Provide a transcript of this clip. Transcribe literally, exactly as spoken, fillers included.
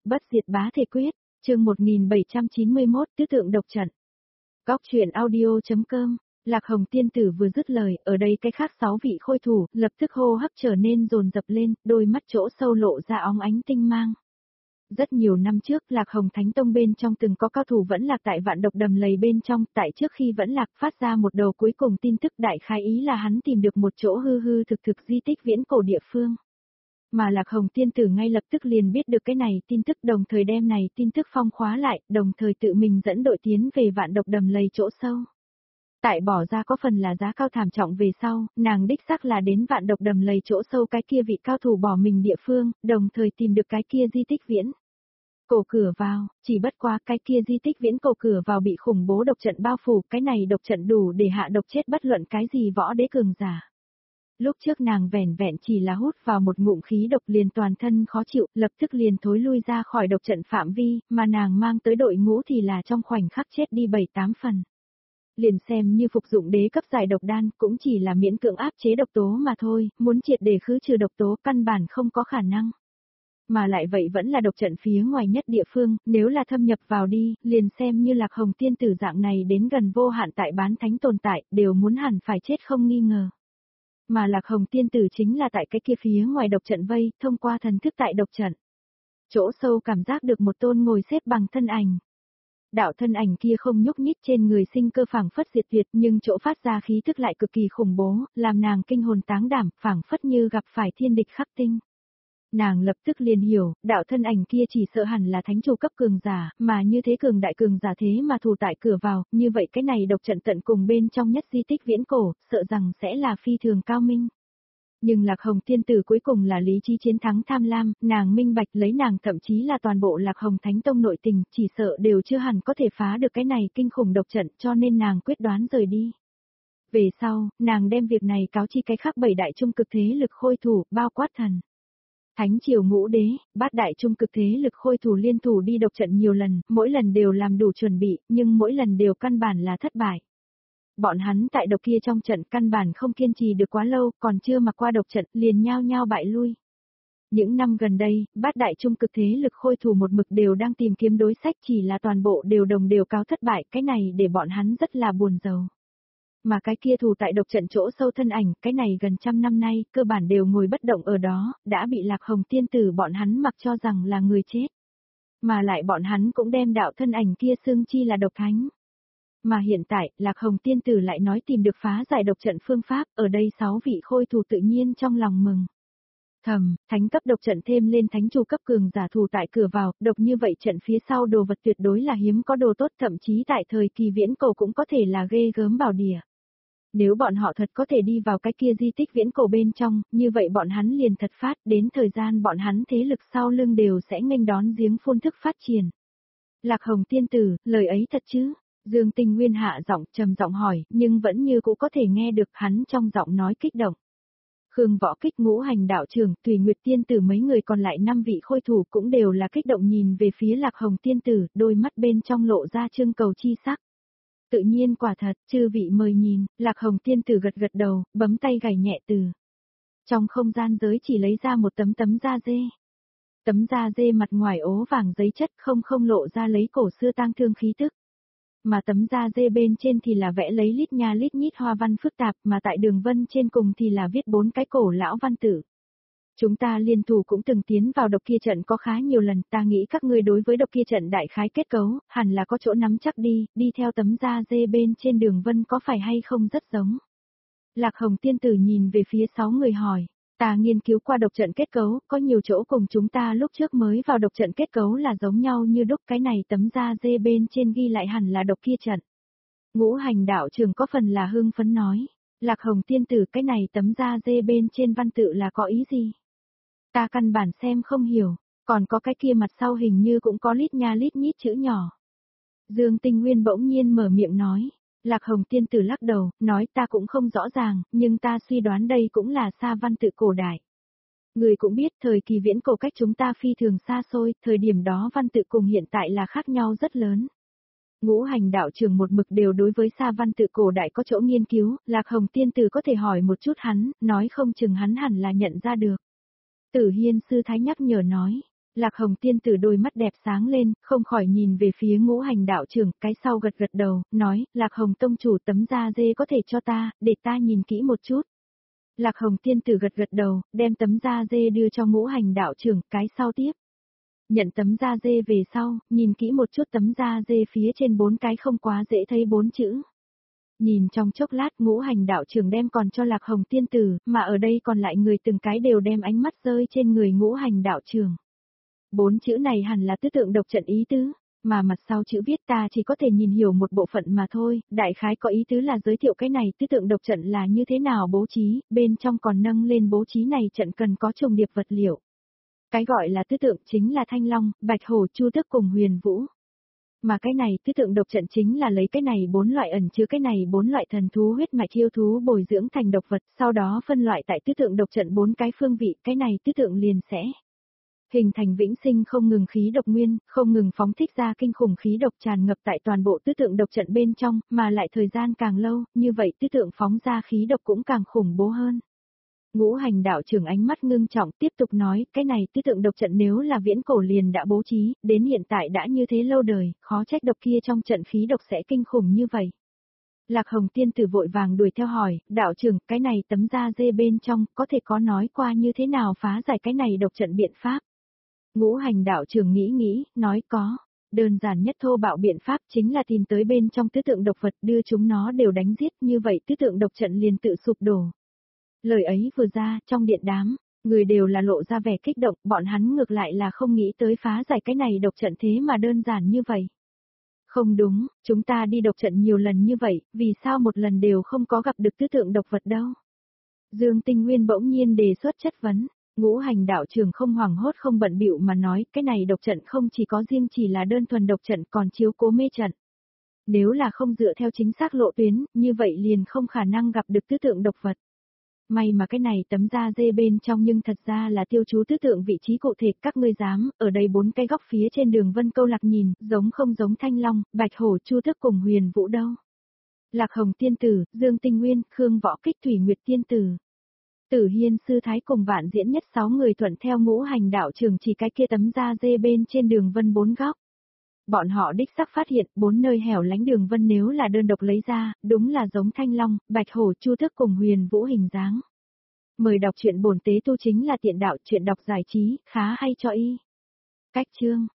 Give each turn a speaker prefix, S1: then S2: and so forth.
S1: Bất diệt bá thể quyết, chương một nghìn bảy trăm chín mươi mốt, tứ tượng độc trận. Góc truyện audio chấm com, Lạc Hồng tiên tử vừa dứt lời, ở đây cái khác sáu vị khôi thủ, lập tức hô hấp trở nên dồn dập lên, đôi mắt chỗ sâu lộ ra óng ánh tinh mang. Rất nhiều năm trước, Lạc Hồng Thánh Tông bên trong từng có cao thủ vẫn lạc tại vạn độc đầm lầy bên trong, tại trước khi vẫn lạc phát ra một đầu cuối cùng tin tức đại khái ý là hắn tìm được một chỗ hư hư thực thực di tích viễn cổ địa phương. Mà Lạc Hồng tiên tử ngay lập tức liền biết được cái này tin tức, đồng thời đem này tin tức phong khóa lại, đồng thời tự mình dẫn đội tiến về vạn độc đầm lầy chỗ sâu. Tại bỏ ra có phần là giá cao thảm trọng về sau, nàng đích xác là đến vạn độc đầm lầy chỗ sâu cái kia vị cao thủ bỏ mình địa phương, đồng thời tìm được cái kia di tích viễn cổ cửa vào, chỉ bất quá cái kia di tích viễn cổ cửa vào bị khủng bố độc trận bao phủ, cái này độc trận đủ để hạ độc chết bất luận cái gì võ đế cường giả. Lúc trước nàng vẻn vẹn chỉ là hút vào một ngụm khí độc liền toàn thân khó chịu, lập tức liền thối lui ra khỏi độc trận phạm vi, mà nàng mang tới đội ngũ thì là trong khoảnh khắc chết đi bảy tám phần. Liền xem như phục dụng đế cấp giải độc đan, cũng chỉ là miễn cưỡng áp chế độc tố mà thôi, muốn triệt để khứ trừ độc tố căn bản không có khả năng. Mà lại vậy vẫn là độc trận phía ngoài nhất địa phương, nếu là thâm nhập vào đi, liền xem như Lạc Hồng tiên tử dạng này đến gần vô hạn tại bán thánh tồn tại, đều muốn hẳn phải chết không nghi ngờ. Mà Lạc Hồng tiên tử chính là tại cái kia phía ngoài độc trận vây, thông qua thần thức tại độc trận. Chỗ sâu cảm giác được một tôn ngồi xếp bằng thân ảnh. Đạo thân ảnh kia không nhúc nhích trên người sinh cơ phảng phất diệt tuyệt, nhưng chỗ phát ra khí tức lại cực kỳ khủng bố, làm nàng kinh hồn táng đảm, phảng phất như gặp phải thiên địch khắc tinh. Nàng lập tức liền hiểu, đạo thân ảnh kia chỉ sợ hẳn là thánh chủ cấp cường giả, mà như thế cường đại cường giả thế mà thủ tại cửa vào, như vậy cái này độc trận tận cùng bên trong nhất di tích viễn cổ, sợ rằng sẽ là phi thường cao minh. Nhưng Lạc Hồng tiên tử cuối cùng là lý trí chiến thắng tham lam, nàng minh bạch lấy nàng thậm chí là toàn bộ Lạc Hồng Thánh Tông nội tình, chỉ sợ đều chưa hẳn có thể phá được cái này kinh khủng độc trận, cho nên nàng quyết đoán rời đi. Về sau, nàng đem việc này cáo chi cái khác bảy đại trung cực thế lực khôi thủ, bao quát thần. Thánh triều ngũ đế, bát đại trung cực thế lực khôi thủ liên thủ đi độc trận nhiều lần, mỗi lần đều làm đủ chuẩn bị, nhưng mỗi lần đều căn bản là thất bại. Bọn hắn tại độc kia trong trận căn bản không kiên trì được quá lâu, còn chưa mặc qua độc trận, liền nhao nhao bại lui. Những năm gần đây, bát đại trung cực thế lực khôi thủ một mực đều đang tìm kiếm đối sách, chỉ là toàn bộ đều đồng đều cáo thất bại, cái này để bọn hắn rất là buồn rầu. Mà cái kia thủ tại độc trận chỗ sâu thân ảnh, cái này gần trăm năm nay, cơ bản đều ngồi bất động ở đó, đã bị Lạc Hồng tiên tử bọn hắn mặc cho rằng là người chết. Mà lại bọn hắn cũng đem đạo thân ảnh kia xưng chi là độc thánh. Mà hiện tại, Lạc Hồng tiên tử lại nói tìm được phá giải độc trận phương pháp, ở đây sáu vị khôi thủ tự nhiên trong lòng mừng. Thầm, thánh cấp độc trận thêm lên thánh chủ cấp cường giả thủ tại cửa vào, độc như vậy trận phía sau đồ vật tuyệt đối là hiếm có đồ tốt, thậm chí tại thời kỳ viễn cổ cũng có thể là ghê gớm bảo địa. Nếu bọn họ thật có thể đi vào cái kia di tích viễn cổ bên trong, như vậy bọn hắn liền thật phát, đến thời gian bọn hắn thế lực sau lưng đều sẽ nghênh đón giếng phun thức phát triển. Lạc Hồng tiên tử, lời ấy thật chứ? Dương Tinh Nguyên hạ giọng trầm giọng hỏi, nhưng vẫn như cũ có thể nghe được hắn trong giọng nói kích động. Khương Võ Kích, Ngũ Hành đạo trưởng, Tùy Nguyệt tiên tử mấy người còn lại năm vị khôi thủ cũng đều là kích động nhìn về phía Lạc Hồng tiên tử, đôi mắt bên trong lộ ra trưng cầu chi sắc. Tự nhiên quả thật, chư vị mời nhìn, Lạc Hồng tiên tử gật gật đầu, bấm tay gảy nhẹ từ. Trong không gian giới chỉ lấy ra một tấm tấm da dê. Tấm da dê mặt ngoài ố vàng giấy chất không không lộ ra lấy cổ xưa tang thương khí tức. Mà tấm da dê bên trên thì là vẽ lấy lít nha lít nhít hoa văn phức tạp, mà tại đường vân trên cùng thì là viết bốn cái cổ lão văn tự. Chúng ta liên thủ cũng từng tiến vào độc kia trận có khá nhiều lần, ta nghĩ các ngươi đối với độc kia trận đại khái kết cấu, hẳn là có chỗ nắm chắc đi, đi theo tấm da dê bên trên đường vân có phải hay không rất giống. Lạc Hồng tiên tử nhìn về phía sáu người hỏi, ta nghiên cứu qua độc trận kết cấu, có nhiều chỗ cùng chúng ta lúc trước mới vào độc trận kết cấu là giống nhau như đúc, cái này tấm da dê bên trên ghi lại hẳn là độc kia trận. Ngũ Hành đạo trưởng có phần là hưng phấn nói, Lạc Hồng tiên tử cái này tấm da dê bên trên văn tự là có ý gì? Ta căn bản xem không hiểu, còn có cái kia mặt sau hình như cũng có lít nha lít nhít chữ nhỏ. Dương Tinh Nguyên bỗng nhiên mở miệng nói, Lạc Hồng tiên tử lắc đầu, nói ta cũng không rõ ràng, nhưng ta suy đoán đây cũng là xa văn tự cổ đại. Người cũng biết thời kỳ viễn cổ cách chúng ta phi thường xa xôi, thời điểm đó văn tự cùng hiện tại là khác nhau rất lớn. Ngũ Hành đạo trưởng một mực đều đối với xa văn tự cổ đại có chỗ nghiên cứu, Lạc Hồng tiên tử có thể hỏi một chút hắn, nói không chừng hắn hẳn là nhận ra được. Tử Hiên sư thái nhắc nhở nói, Lạc Hồng tiên tử đôi mắt đẹp sáng lên, không khỏi nhìn về phía Ngũ Hành đạo trưởng, cái sau gật gật đầu, nói, Lạc Hồng tông chủ tấm da dê có thể cho ta, để ta nhìn kỹ một chút. Lạc Hồng tiên tử gật gật đầu, đem tấm da dê đưa cho Ngũ Hành đạo trưởng, cái sau tiếp. Nhận tấm da dê về sau, nhìn kỹ một chút tấm da dê phía trên bốn cái không quá dễ thấy bốn chữ. Nhìn trong chốc lát Ngũ Hành đạo trưởng đem còn cho Lạc Hồng tiên tử, mà ở đây còn lại người từng cái đều đem ánh mắt rơi trên người Ngũ Hành đạo trưởng. Bốn chữ này hẳn là tứ tượng độc trận ý tứ, mà mặt sau chữ viết ta chỉ có thể nhìn hiểu một bộ phận mà thôi, đại khái có ý tứ là giới thiệu cái này tứ tượng độc trận là như thế nào bố trí, bên trong còn nâng lên bố trí này trận cần có trùng điệp vật liệu. Cái gọi là tứ tượng chính là Thanh Long, Bạch Hổ, Chu Tước cùng Huyền Vũ. Mà cái này tứ tượng độc trận chính là lấy cái này bốn loại ẩn chứa cái này bốn loại thần thú huyết mạch yêu thú bồi dưỡng thành độc vật, sau đó phân loại tại tứ tượng độc trận bốn cái phương vị, cái này tứ tượng liền sẽ hình thành vĩnh sinh không ngừng khí độc nguyên, không ngừng phóng thích ra kinh khủng khí độc tràn ngập tại toàn bộ tứ tượng độc trận bên trong, mà lại thời gian càng lâu, như vậy tứ tượng phóng ra khí độc cũng càng khủng bố hơn. Ngũ Hành đạo trưởng ánh mắt ngưng trọng tiếp tục nói, cái này tứ tượng độc trận nếu là viễn cổ liền đã bố trí, đến hiện tại đã như thế lâu đời, khó trách độc kia trong trận khí độc sẽ kinh khủng như vậy. Lạc Hồng tiên tử vội vàng đuổi theo hỏi, đạo trưởng, cái này tấm da dê bên trong, có thể có nói qua như thế nào phá giải cái này độc trận biện pháp? Ngũ Hành đạo trưởng nghĩ nghĩ, nói có. Đơn giản nhất thô bạo biện pháp chính là tìm tới bên trong tứ tượng độc vật đưa chúng nó đều đánh giết, như vậy tứ tượng độc trận liền tự sụp đổ. Lời ấy vừa ra, trong điện đám, người đều là lộ ra vẻ kích động, bọn hắn ngược lại là không nghĩ tới phá giải cái này độc trận thế mà đơn giản như vậy. Không đúng, chúng ta đi độc trận nhiều lần như vậy, vì sao một lần đều không có gặp được tứ tượng độc vật đâu? Dương Tinh Nguyên bỗng nhiên đề xuất chất vấn. Ngũ Hành đạo trưởng không hoảng hốt không bận bịu mà nói, cái này độc trận không chỉ có riêng chỉ là đơn thuần độc trận còn chiếu cố mê trận. Nếu là không dựa theo chính xác lộ tuyến, như vậy liền không khả năng gặp được tứ tượng độc vật. May mà cái này tấm da dê bên trong nhưng thật ra là tiêu chú tứ tượng vị trí cụ thể, các ngươi dám, ở đây bốn cái góc phía trên đường vân câu lạc nhìn, giống không giống Thanh Long, Bạch Hổ, Chu Tước cùng Huyền Vũ đâu. Lạc Hồng tiên tử, Dương Tinh Nguyên, Khương Võ Kích, Thủy Nguyệt tiên tử. Tử Hiên sư thái cùng Vạn Diễn Nhất sáu người thuận theo Ngũ Hành đạo trưởng chỉ cái kia tấm da dê bên trên đường vân bốn góc. Bọn họ đích xác phát hiện bốn nơi hẻo lánh đường vân nếu là đơn độc lấy ra, đúng là giống Thanh Long, Bạch Hổ, Chu Tước cùng Huyền Vũ hình dáng. Mời đọc truyện bổn tế tu chính là tiện đạo, truyện đọc giải trí, khá hay cho y. Cách chương